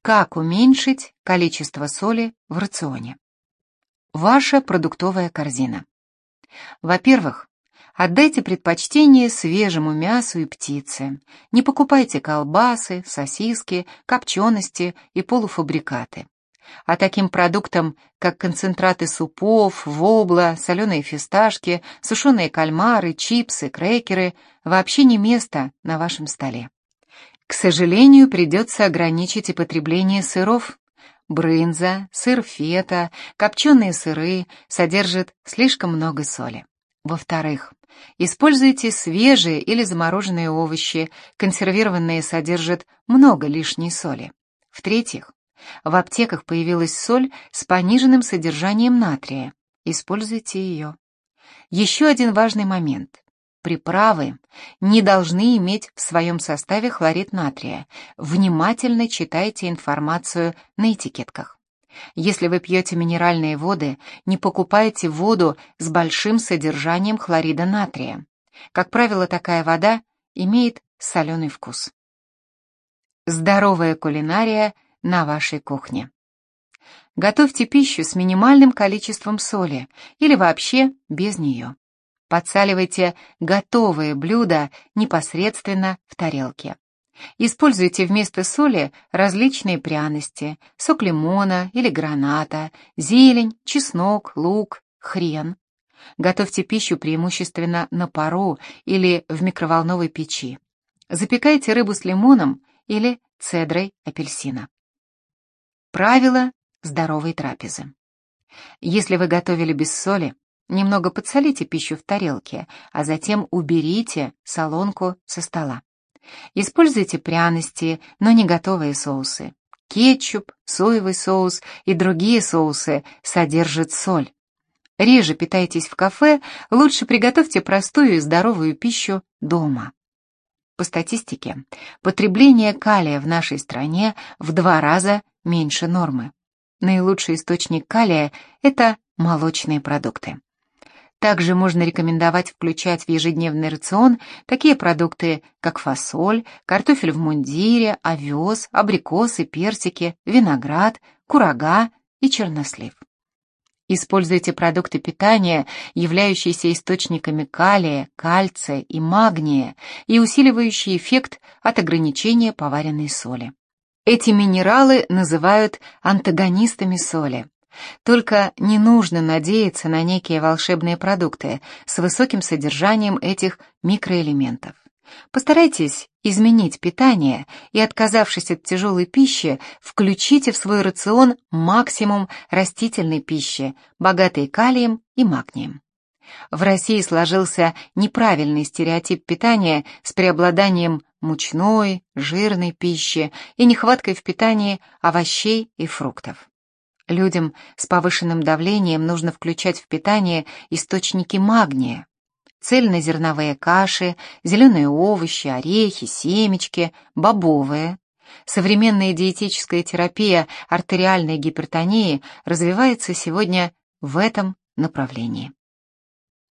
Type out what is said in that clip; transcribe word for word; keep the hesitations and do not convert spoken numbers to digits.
Как уменьшить количество соли в рационе? Ваша продуктовая корзина. Во-первых, отдайте предпочтение свежему мясу и птице. Не покупайте колбасы, сосиски, копчености и полуфабрикаты. А таким продуктам, как концентраты супов, вобла, соленые фисташки, сушеные кальмары, чипсы, крекеры, вообще не место на вашем столе. К сожалению, придется ограничить и потребление сыров. Брынза, сыр фета, копченые сыры содержат слишком много соли. Во-вторых, используйте свежие или замороженные овощи, консервированные содержат много лишней соли. В-третьих, в аптеках появилась соль с пониженным содержанием натрия. Используйте ее. Еще один важный момент. Приправы не должны иметь в своем составе хлорид натрия. Внимательно читайте информацию на этикетках. Если вы пьете минеральные воды, не покупайте воду с большим содержанием хлорида натрия. Как правило, такая вода имеет соленый вкус. Здоровая кулинария на вашей кухне. Готовьте пищу с минимальным количеством соли или вообще без нее. Подсаливайте готовые блюда непосредственно в тарелке. Используйте вместо соли различные пряности, сок лимона или граната, зелень, чеснок, лук, хрен. Готовьте пищу преимущественно на пару или в микроволновой печи. Запекайте рыбу с лимоном или цедрой апельсина. Правила здоровой трапезы. Если вы готовили без соли, немного подсолите пищу в тарелке, а затем уберите солонку со стола. Используйте пряности, но не готовые соусы. Кетчуп, соевый соус и другие соусы содержат соль. Реже питайтесь в кафе, лучше приготовьте простую и здоровую пищу дома. По статистике, потребление калия в нашей стране в два раза меньше нормы. Наилучший источник калия – это молочные продукты. Также можно рекомендовать включать в ежедневный рацион такие продукты, как фасоль, картофель в мундире, овес, абрикосы, персики, виноград, курага и чернослив. Используйте продукты питания, являющиеся источниками калия, кальция и магния и усиливающие эффект от ограничения поваренной соли. Эти минералы называют антагонистами соли. Только не нужно надеяться на некие волшебные продукты с высоким содержанием этих микроэлементов. Постарайтесь изменить питание и, отказавшись от тяжелой пищи, включите в свой рацион максимум растительной пищи, богатой калием и магнием. В России сложился неправильный стереотип питания с преобладанием мучной, жирной пищи и нехваткой в питании овощей и фруктов. Людям с повышенным давлением нужно включать в питание источники магния. Цельнозерновые каши, зеленые овощи, орехи, семечки, бобовые. Современная диетическая терапия артериальной гипертонии развивается сегодня в этом направлении.